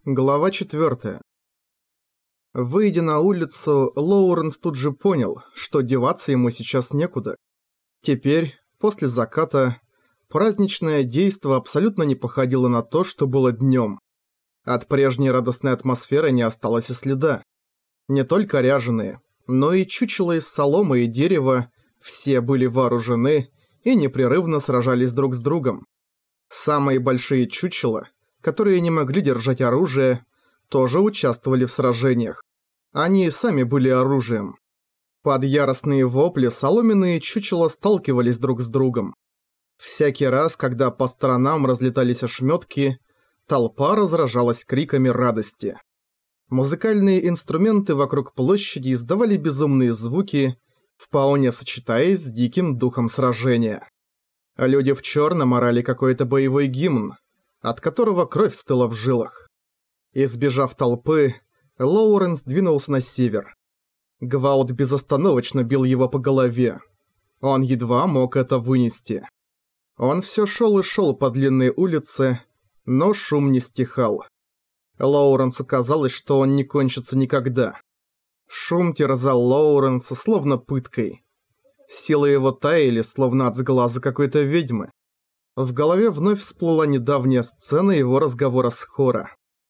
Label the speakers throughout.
Speaker 1: Глава 4. Выйдя на улицу, Лоуренс тут же понял, что деваться ему сейчас некуда. Теперь, после заката, праздничное действо абсолютно не походило на то, что было днем. От прежней радостной атмосферы не осталось и следа. Не только ряженые, но и чучела из соломы и дерева, все были вооружены и непрерывно сражались друг с другом. Самые большие чучела, которые не могли держать оружие, тоже участвовали в сражениях. Они сами были оружием. Под яростные вопли соломенные чучела сталкивались друг с другом. Всякий раз, когда по сторонам разлетались ошметки, толпа разражалась криками радости. Музыкальные инструменты вокруг площади издавали безумные звуки, вполне сочетаясь с диким духом сражения. Люди в черном орали какой-то боевой гимн, от которого кровь стыла в жилах. Избежав толпы, Лоуренс двинулся на север. Гвалт безостановочно бил его по голове. Он едва мог это вынести. Он все шел и шел по длинной улице, но шум не стихал. Лоуренсу казалось, что он не кончится никогда. Шум терзал Лоуренса словно пыткой. Силы его таяли, словно от сглаза какой-то ведьмы. В голове вновь всплыла недавняя сцена его разговора с Хора.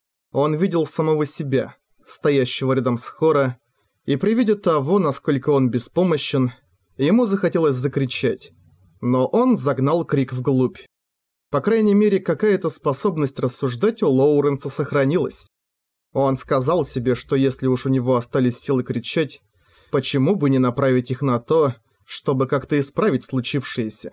Speaker 1: Он видел самого себя, стоящего рядом с Хора, и при виде того, насколько он беспомощен, ему захотелось закричать. Но он загнал крик вглубь. По крайней мере, какая-то способность рассуждать у Лоуренса сохранилась. Он сказал себе, что если уж у него остались силы кричать, почему бы не направить их на то, чтобы как-то исправить случившееся.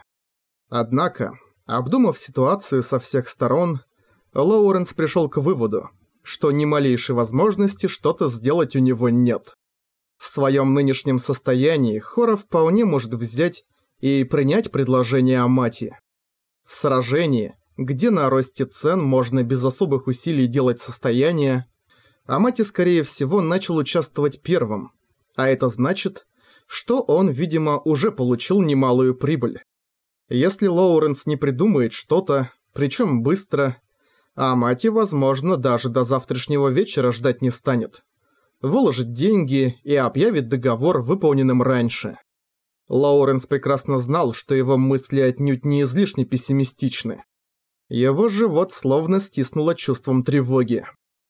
Speaker 1: Однако, обдумав ситуацию со всех сторон, Лоуренс пришел к выводу, что ни малейшей возможности что-то сделать у него нет. В своем нынешнем состоянии Хора вполне может взять и принять предложение Амати. В сражении, где на росте цен можно без особых усилий делать состояние, Амати, скорее всего, начал участвовать первым, а это значит, что он, видимо, уже получил немалую прибыль. Если Лоуренс не придумает что-то, причем быстро, Амати, возможно, даже до завтрашнего вечера ждать не станет. Выложит деньги и объявит договор выполненным раньше. Лоуренс прекрасно знал, что его мысли отнюдь не излишне пессимистичны. Его живот словно стиснуло чувством тревоги.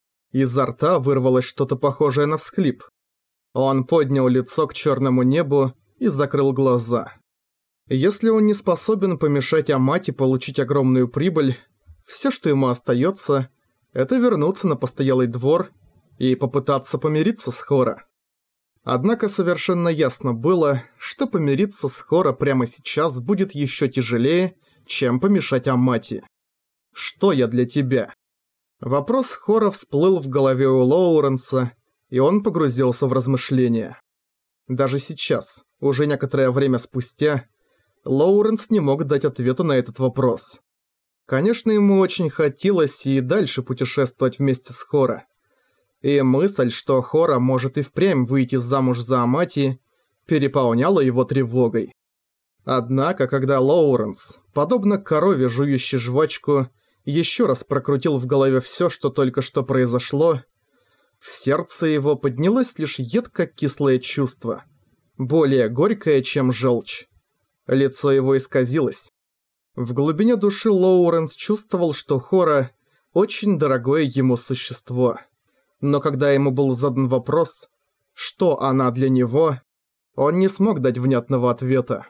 Speaker 1: Изо рта вырвалось что-то похожее на всхлип. Он поднял лицо к черному небу и закрыл глаза. Если он не способен помешать Амати получить огромную прибыль, все, что ему остается, это вернуться на постоялый двор и попытаться помириться с Хора. Однако совершенно ясно было, что помириться с Хора прямо сейчас будет еще тяжелее, чем помешать Амати. «Что я для тебя?» Вопрос Хора всплыл в голове у Лоуренса, и он погрузился в размышления. Даже сейчас, уже некоторое время спустя, Лоуренс не мог дать ответа на этот вопрос. Конечно, ему очень хотелось и дальше путешествовать вместе с Хора. И мысль, что Хора может и впрямь выйти замуж за Амати, переполняла его тревогой. Однако, когда Лоуренс, подобно корове, жующей жвачку, еще раз прокрутил в голове все, что только что произошло, в сердце его поднялось лишь едко-кислое чувство, более горькое, чем желчь. Лицо его исказилось. В глубине души Лоуренс чувствовал, что Хора – очень дорогое ему существо. Но когда ему был задан вопрос, что она для него, он не смог дать внятного ответа.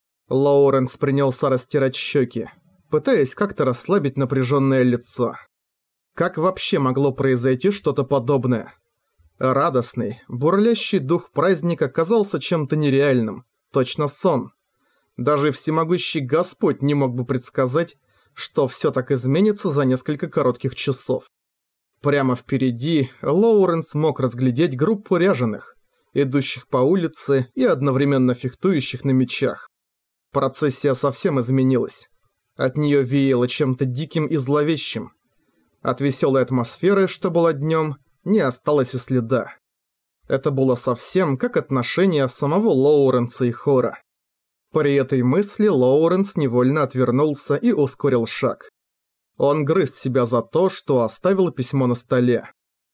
Speaker 1: Лоуренс принялся растирать щеки, пытаясь как-то расслабить напряженное лицо. Как вообще могло произойти что-то подобное? Радостный, бурлящий дух праздника казался чем-то нереальным, точно сон. Даже всемогущий Господь не мог бы предсказать, что все так изменится за несколько коротких часов. Прямо впереди Лоуренс мог разглядеть группу ряженых, идущих по улице и одновременно фехтующих на мечах. Процессия совсем изменилась. От нее веяло чем-то диким и зловещим. От веселой атмосферы, что была днем, не осталось и следа. Это было совсем как отношение самого Лоуренса и Хора. При этой мысли Лоуренс невольно отвернулся и ускорил шаг. Он грыз себя за то, что оставил письмо на столе.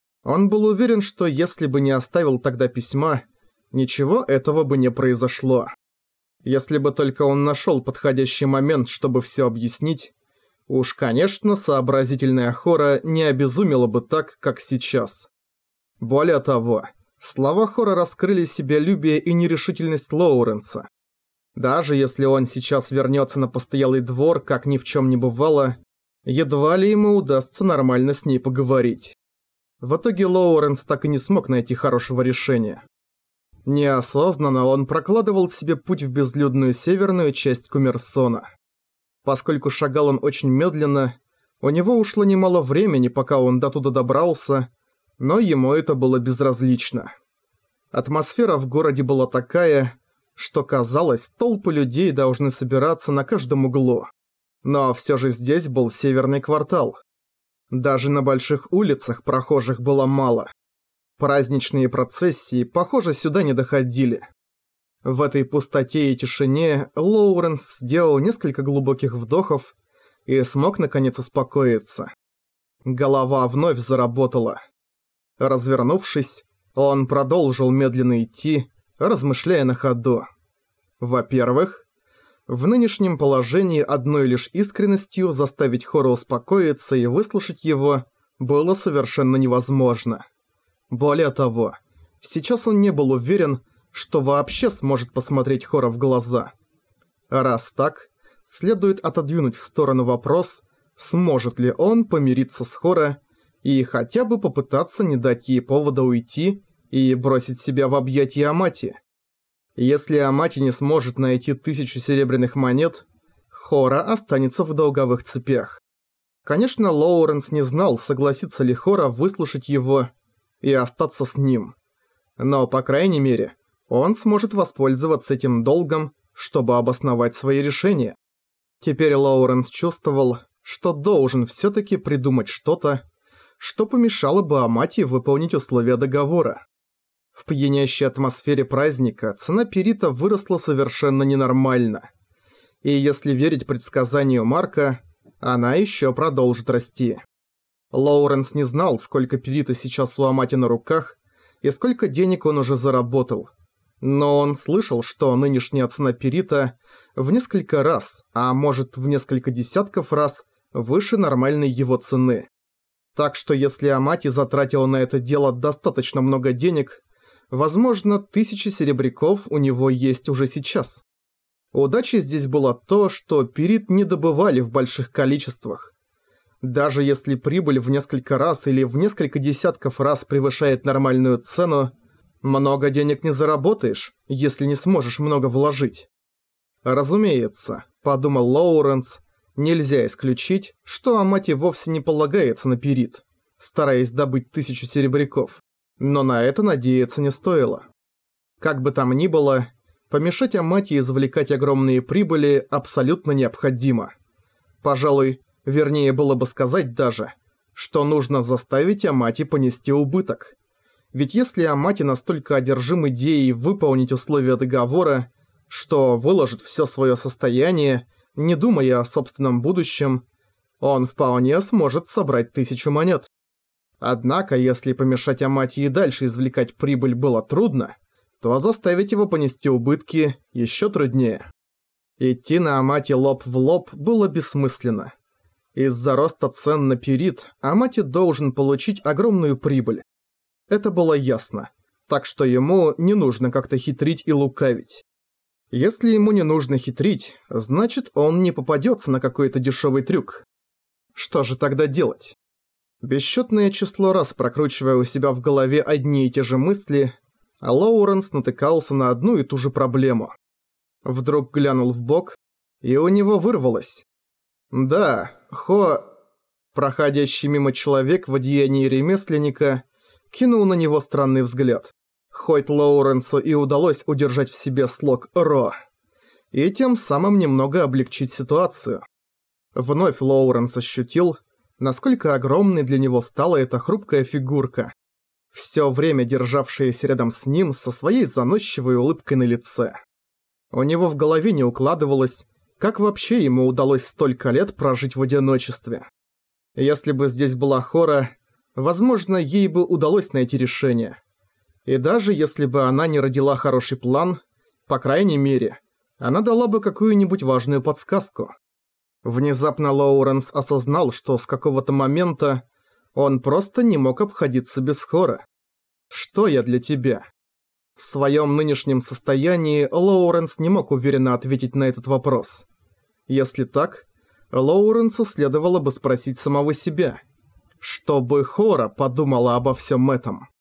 Speaker 1: Он был уверен, что если бы не оставил тогда письма, ничего этого бы не произошло. Если бы только он нашел подходящий момент, чтобы все объяснить, уж, конечно, сообразительная Хора не обезумела бы так, как сейчас. Более того, слова Хора раскрыли себялюбие и нерешительность Лоуренса. Даже если он сейчас вернется на постоялый двор, как ни в чем не бывало, едва ли ему удастся нормально с ней поговорить. В итоге Лоуренс так и не смог найти хорошего решения. Неосознанно он прокладывал себе путь в безлюдную северную часть Кумерсона. Поскольку шагал он очень медленно, у него ушло немало времени, пока он до туда добрался, но ему это было безразлично. Атмосфера в городе была такая, что казалось, толпы людей должны собираться на каждом углу. Но все же здесь был северный квартал. Даже на больших улицах прохожих было мало. Праздничные процессии, похоже, сюда не доходили. В этой пустоте и тишине Лоуренс сделал несколько глубоких вдохов и смог наконец успокоиться. Голова вновь заработала. Развернувшись, он продолжил медленно идти, размышляя на ходу. Во-первых, в нынешнем положении одной лишь искренностью заставить Хора успокоиться и выслушать его было совершенно невозможно. Более того, сейчас он не был уверен, что вообще сможет посмотреть Хора в глаза. Раз так, следует отодвинуть в сторону вопрос, сможет ли он помириться с Хора и хотя бы попытаться не дать ей повода уйти и бросить себя в объятия Амати. Если Амати не сможет найти 1000 серебряных монет, Хора останется в долговых цепях. Конечно, Лоуренс не знал, согласится ли Хора выслушать его и остаться с ним. Но, по крайней мере, он сможет воспользоваться этим долгом, чтобы обосновать свои решения. Теперь Лоуренс чувствовал, что должен всё-таки придумать что-то, что помешало бы Амати выполнить условия договора. В пьянящей атмосфере праздника цена перита выросла совершенно ненормально. И если верить предсказанию Марка, она еще продолжит расти. Лоуренс не знал, сколько перита сейчас у Амати на руках и сколько денег он уже заработал. Но он слышал, что нынешняя цена перита в несколько раз, а может в несколько десятков раз, выше нормальной его цены. Так что если Амати затратил на это дело достаточно много денег, возможно, 1000 серебряков у него есть уже сейчас. Удачей здесь было то, что перит не добывали в больших количествах. Даже если прибыль в несколько раз или в несколько десятков раз превышает нормальную цену, много денег не заработаешь, если не сможешь много вложить. Разумеется, подумал Лоуренс, нельзя исключить, что Амати вовсе не полагается на перит, стараясь добыть 1000 серебряков. Но на это надеяться не стоило. Как бы там ни было, помешать Амати извлекать огромные прибыли абсолютно необходимо. Пожалуй, вернее было бы сказать даже, что нужно заставить Амати понести убыток. Ведь если Амати настолько одержим идеей выполнить условия договора, что выложит все свое состояние, не думая о собственном будущем, он вполне сможет собрать 1000 монет. Однако, если помешать Амати и дальше извлекать прибыль было трудно, то заставить его понести убытки еще труднее. Идти на Амати лоб в лоб было бессмысленно. Из-за роста цен на перит Амати должен получить огромную прибыль. Это было ясно, так что ему не нужно как-то хитрить и лукавить. Если ему не нужно хитрить, значит он не попадется на какой-то дешевый трюк. Что же тогда делать? Бесчетное число раз прокручивая у себя в голове одни и те же мысли, Лоуренс натыкался на одну и ту же проблему. Вдруг глянул вбок, и у него вырвалось. Да, Проходящий мимо человек в одеянии ремесленника кинул на него странный взгляд. Хоть Лоуренсу и удалось удержать в себе слог «ро», и тем самым немного облегчить ситуацию. Вновь Лоуренс ощутил, насколько огромной для него стала эта хрупкая фигурка, всё время державшаяся рядом с ним со своей заносчивой улыбкой на лице. У него в голове не укладывалось, как вообще ему удалось столько лет прожить в одиночестве. Если бы здесь была Хора, возможно, ей бы удалось найти решение. И даже если бы она не родила хороший план, по крайней мере, она дала бы какую-нибудь важную подсказку. Внезапно Лоуренс осознал, что с какого-то момента он просто не мог обходиться без Хора. «Что я для тебя?» В своем нынешнем состоянии Лоуренс не мог уверенно ответить на этот вопрос. Если так, Лоуренсу следовало бы спросить самого себя, что бы Хора подумала обо всем этом.